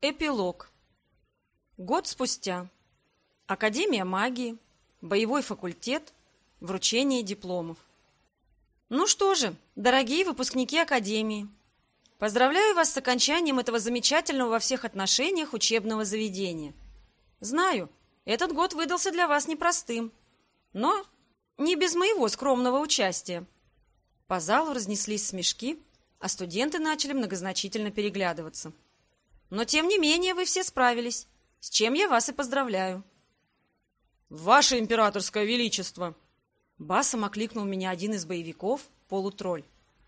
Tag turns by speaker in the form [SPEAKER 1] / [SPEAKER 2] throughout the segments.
[SPEAKER 1] Эпилог. Год спустя. Академия магии, боевой факультет, вручение дипломов. Ну что же, дорогие выпускники Академии, поздравляю вас с окончанием этого замечательного во всех отношениях учебного заведения. Знаю, этот год выдался для вас непростым, но не без моего скромного участия. По залу разнеслись смешки, а студенты начали многозначительно переглядываться. Но, тем не менее, вы все справились, с чем я вас и поздравляю. «Ваше императорское величество!» Басом окликнул меня один из боевиков, полутролль.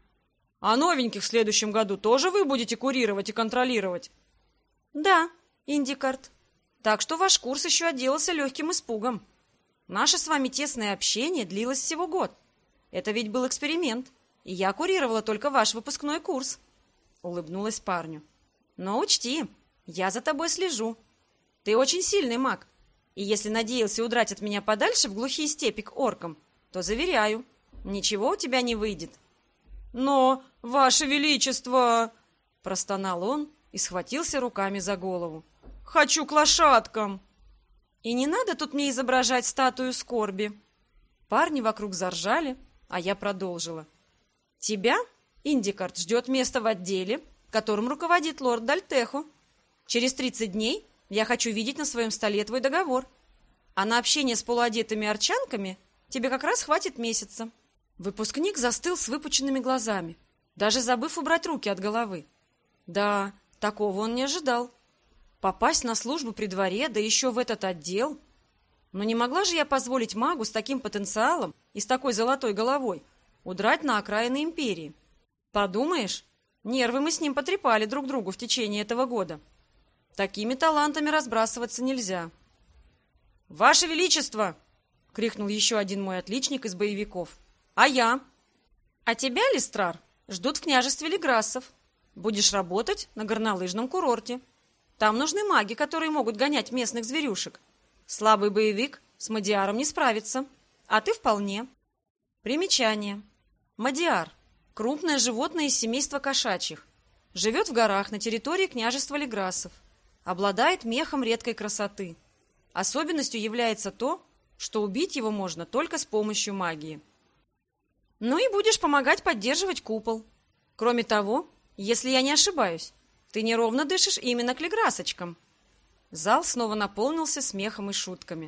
[SPEAKER 1] «А новеньких в следующем году тоже вы будете курировать и контролировать?» «Да, Индикард. Так что ваш курс еще отделался легким испугом. Наше с вами тесное общение длилось всего год. Это ведь был эксперимент, и я курировала только ваш выпускной курс», — улыбнулась парню. «Но учти, я за тобой слежу. Ты очень сильный маг, и если надеялся удрать от меня подальше в глухие степи к оркам, то, заверяю, ничего у тебя не выйдет». «Но, ваше величество!» — простонал он и схватился руками за голову. «Хочу к лошадкам!» «И не надо тут мне изображать статую скорби!» Парни вокруг заржали, а я продолжила. «Тебя, Индикард, ждет место в отделе, которым руководит лорд Дальтехо. Через 30 дней я хочу видеть на своем столе твой договор. А на общение с полуодетыми арчанками тебе как раз хватит месяца». Выпускник застыл с выпученными глазами, даже забыв убрать руки от головы. Да, такого он не ожидал. Попасть на службу при дворе, да еще в этот отдел. Но не могла же я позволить магу с таким потенциалом и с такой золотой головой удрать на окраины империи. Подумаешь, нервы мы с ним потрепали друг другу в течение этого года. Такими талантами разбрасываться нельзя. «Ваше Величество!» — крикнул еще один мой отличник из боевиков. «А я?» «А тебя, Листрар, ждут в княжестве Леграссов. Будешь работать на горнолыжном курорте. Там нужны маги, которые могут гонять местных зверюшек. Слабый боевик с Мадиаром не справится, а ты вполне». Примечание. Мадиар — крупное животное из семейства кошачьих. Живет в горах на территории княжества Леграссов. Обладает мехом редкой красоты. Особенностью является то, что убить его можно только с помощью магии. Ну и будешь помогать поддерживать купол. Кроме того, если я не ошибаюсь, ты неровно дышишь именно к леграсочкам. Зал снова наполнился смехом и шутками.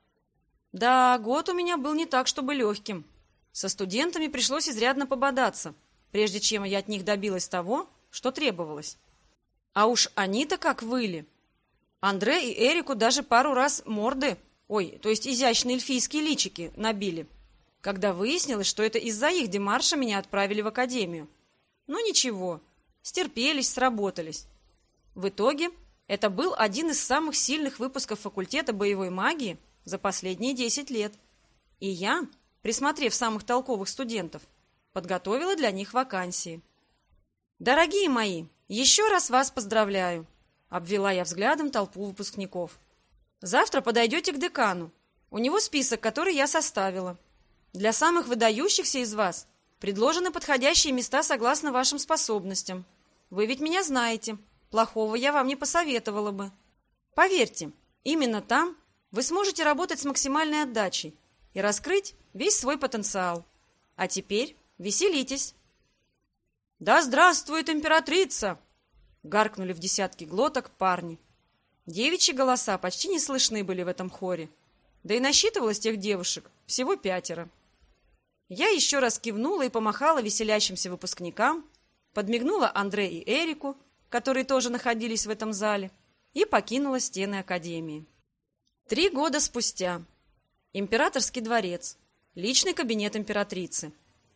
[SPEAKER 1] Да, год у меня был не так, чтобы легким. Со студентами пришлось изрядно пободаться, прежде чем я от них добилась того, что требовалось. А уж они-то как выли. Андре и Эрику даже пару раз морды, то есть изящные эльфийские личики, набили, когда выяснилось, что это из-за их демарша меня отправили в академию. Ну ничего, стерпелись, сработались. В итоге это был один из самых сильных выпусков факультета боевой магии за последние 10 лет. И я, присмотрев самых толковых студентов, подготовила для них вакансии. «Дорогие мои, еще раз вас поздравляю», — обвела я взглядом толпу выпускников. «Завтра подойдете к декану. У него список, который я составила. Для самых выдающихся из вас предложены подходящие места согласно вашим способностям. Вы ведь меня знаете, плохого я вам не посоветовала бы. Поверьте, именно там вы сможете работать с максимальной отдачей и раскрыть весь свой потенциал. А теперь веселитесь». «Да здравствует императрица!» — гаркнули в десятки глоток парни. Девичьи голоса почти не слышны были в этом хоре, да и насчитывалось тех девушек всего 5. Я еще раз кивнула и помахала веселящимся выпускникам, подмигнула Андре и Эрику, которые тоже находились в этом зале, и покинула стены академии. 3 года спустя. Императорский дворец. Личный кабинет императрицы.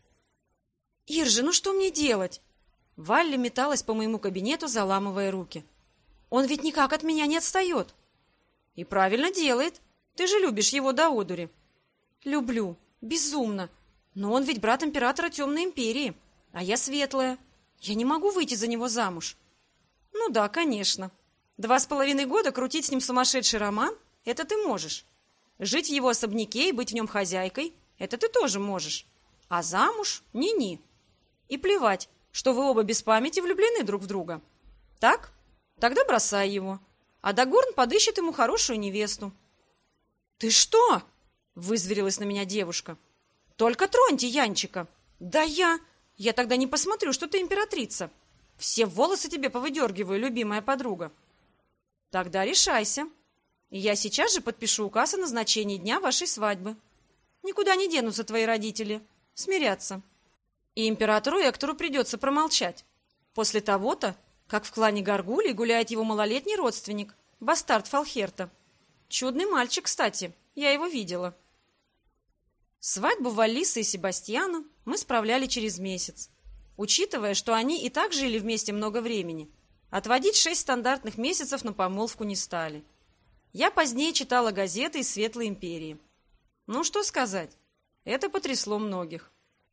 [SPEAKER 1] «Иржи, ну что мне делать?» Валли металась по моему кабинету, заламывая руки. «Он ведь никак от меня не отстает». «И правильно делает. Ты же любишь его до одури». «Люблю. Безумно. Но он ведь брат императора Темной Империи, а я светлая. Я не могу выйти за него замуж». «Ну да, конечно. 2,5 года крутить с ним сумасшедший роман — это ты можешь. Жить в его особняке и быть в нем хозяйкой — это ты тоже можешь. А замуж — ни-ни. И плевать, что вы оба без памяти влюблены друг в друга. Так? Тогда бросай его, а Дагорн подыщет ему хорошую невесту». «Ты что?» — вызверилась на меня девушка. «Только троньте Янчика». «Да я тогда не посмотрю, что ты императрица. Все волосы тебе повыдергиваю, любимая подруга». «Тогда решайся. И я сейчас же подпишу указ о назначении дня вашей свадьбы. Никуда не денутся твои родители. Смирятся. И императору Эктору придется промолчать. После того-то, как в клане Гаргулей гуляет его малолетний родственник, бастард Фалхерта. Чудный мальчик, кстати, я его видела». Свадьбу Валлиса и Себастьяна мы справляли через месяц. Учитывая, что они и так жили вместе много времени, отводить 6 стандартных месяцев на помолвку не стали. Я позднее читала газеты из Светлой империи. Ну, что сказать, это потрясло многих.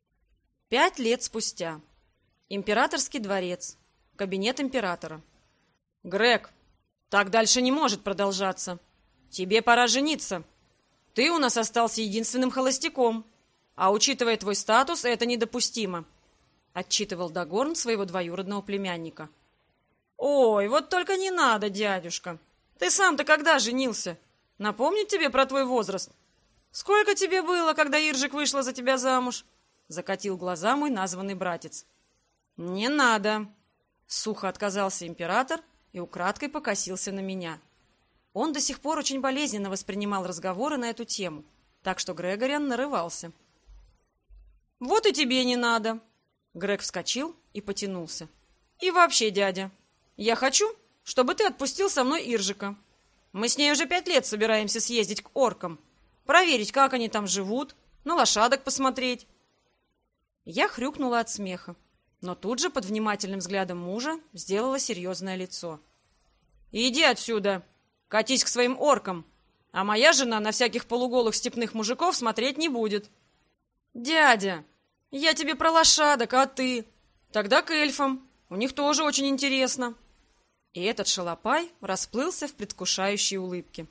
[SPEAKER 1] 5 лет спустя. Императорский дворец. Кабинет императора. «Грег, так дальше не может продолжаться. Тебе пора жениться. Ты у нас остался единственным холостяком, а учитывая твой статус, это недопустимо», — отчитывал Дагорн своего двоюродного племянника. «Ой, вот только не надо, дядюшка. Ты сам-то когда женился? Напомнить тебе про твой возраст? Сколько тебе было, когда Иржик вышла за тебя замуж?» — закатил глаза мой названный братец. «Не надо», — сухо отказался император и украдкой покосился на меня. Он до сих пор очень болезненно воспринимал разговоры на эту тему, так что Грегориан нарывался. «Вот и тебе не надо!» Грег вскочил и потянулся. «И вообще, дядя, я хочу, чтобы ты отпустил со мной Иржика. Мы с ней уже 5 лет собираемся съездить к оркам, проверить, как они там живут, на лошадок посмотреть». Я хрюкнула от смеха, но тут же под внимательным взглядом мужа сделала серьезное лицо. «Иди отсюда! Катись к своим оркам, а моя жена на всяких полуголых степных мужиков смотреть не будет». «Дядя, я тебе про лошадок, а ты? Тогда к эльфам, у них тоже очень интересно». И этот шалопай расплылся в предвкушающей улыбке.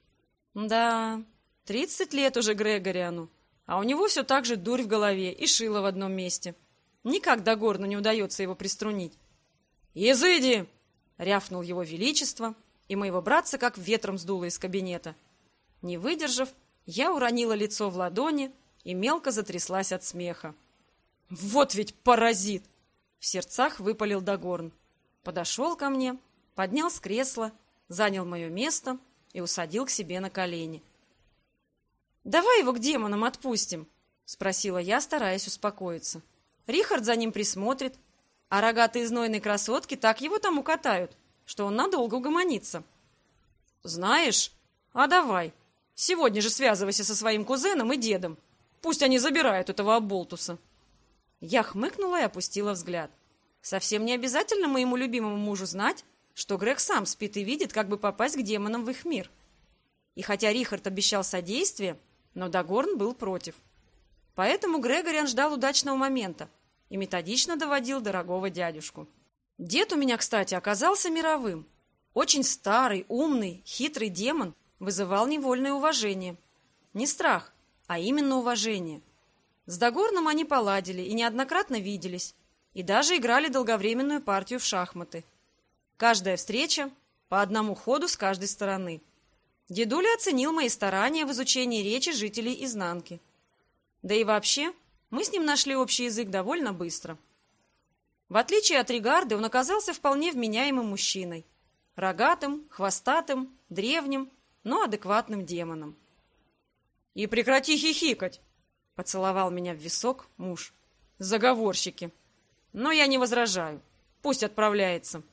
[SPEAKER 1] Да, 30 лет уже Грегориану, а у него все так же дурь в голове и шило в одном месте. Никак Дагорну не удается его приструнить. «Изыди!» — рявкнул его величество, и моего братца как ветром сдуло из кабинета. Не выдержав, я уронила лицо в ладони и мелко затряслась от смеха. «Вот ведь паразит!» — в сердцах выпалил Дагорн. Подошел ко мне, поднял с кресла, занял мое место и усадил к себе на колени. «Давай его к демонам отпустим», — спросила я, стараясь успокоиться. «Рихард за ним присмотрит, а рогатые знойные красотки так его там укатают, что он надолго угомонится». «Знаешь, а давай, сегодня же связывайся со своим кузеном и дедом. Пусть они забирают этого оболтуса». Я хмыкнула и опустила взгляд. Совсем не обязательно моему любимому мужу знать, что Грег сам спит и видит, как бы попасть к демонам в их мир. И хотя Рихард обещал содействие, но Дагорн был против. Поэтому Грегориан ждал удачного момента и методично доводил дорогого дядюшку. Дед у меня, кстати, оказался мировым. Очень старый, умный, хитрый демон вызывал невольное уважение. Не страх, а именно уважение. С Дагорном они поладили и неоднократно виделись, и даже играли долговременную партию в шахматы. Каждая встреча по одному ходу с каждой стороны. Дедуля оценил мои старания в изучении речи жителей Изнанки. Да и вообще, мы с ним нашли общий язык довольно быстро. В отличие от Ригарды, он оказался вполне вменяемым мужчиной. Рогатым, хвостатым, древним, но адекватным демоном. «И прекрати хихикать!» — поцеловал меня в висок муж. «Заговорщики! Но я не возражаю. Пусть отправляется».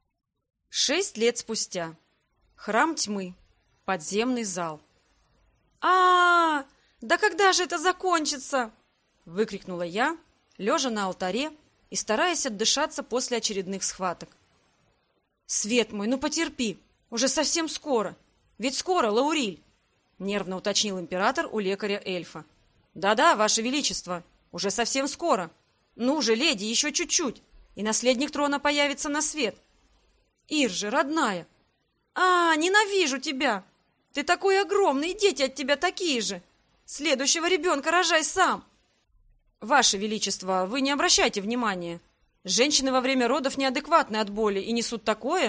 [SPEAKER 1] 6 лет спустя. Храм тьмы. Подземный зал. Да когда же это закончится?» — выкрикнула я, лежа на алтаре и стараясь отдышаться после очередных схваток. «Свет мой, ну потерпи, уже совсем скоро. Ведь скоро, Лауриль!» — нервно уточнил император у лекаря-эльфа. «Да-да, ваше величество, уже совсем скоро. Ну же, леди, еще чуть-чуть, и наследник трона появится на свет». «Иржи, родная!» Ненавижу тебя! Ты такой огромный, и дети от тебя такие же! Следующего ребенка рожай сам!» «Ваше величество, вы не обращайте внимания. Женщины во время родов неадекватны от боли и несут такое,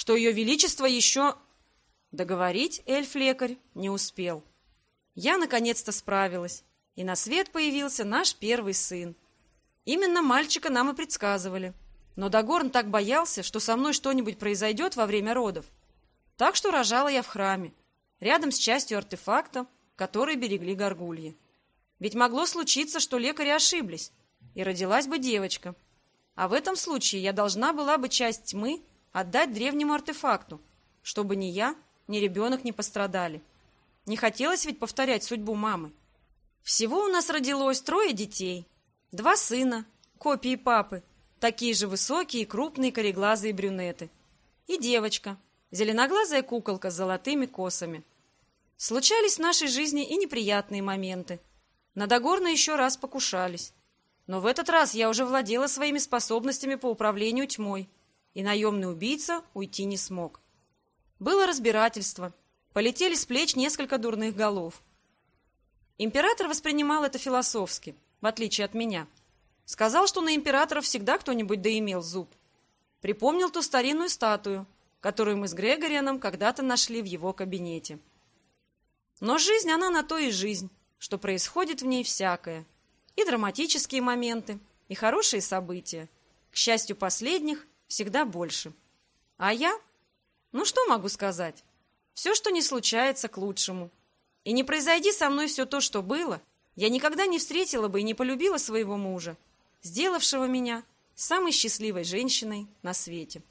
[SPEAKER 1] что ее величество еще...» Договорить эльф-лекарь не успел. Я наконец-то справилась, и на свет появился наш первый сын. Именно мальчика нам и предсказывали. Но Дагорн так боялся, что со мной что-нибудь произойдет во время родов. Так что рожала я в храме, рядом с частью артефакта, который берегли горгульи. Ведь могло случиться, что лекари ошиблись, и родилась бы девочка. А в этом случае я должна была бы часть тьмы отдать древнему артефакту, чтобы ни я, ни ребенок не пострадали. Не хотелось ведь повторять судьбу мамы. Всего у нас родилось 3 детей. 2 сына, копии папы, такие же высокие, крупные, кореглазые брюнеты. И девочка, зеленоглазая куколка с золотыми косами. Случались в нашей жизни и неприятные моменты. На Дагорна еще раз покушались. Но в этот раз я уже владела своими способностями по управлению тьмой, и наемный убийца уйти не смог. Было разбирательство. Полетели с плеч несколько дурных голов. Император воспринимал это философски, в отличие от меня. Сказал, что на императоров всегда кто-нибудь доимел зуб. Припомнил ту старинную статую, которую мы с Грегорианом когда-то нашли в его кабинете. Но жизнь, она на то и жизнь, что происходит в ней всякое. И драматические моменты, и хорошие события. К счастью, последних всегда больше. А я? Ну что могу сказать? Все, что не случается, к лучшему. И не произойди со мной все то, что было, я никогда не встретила бы и не полюбила своего мужа, сделавшего меня самой счастливой женщиной на свете.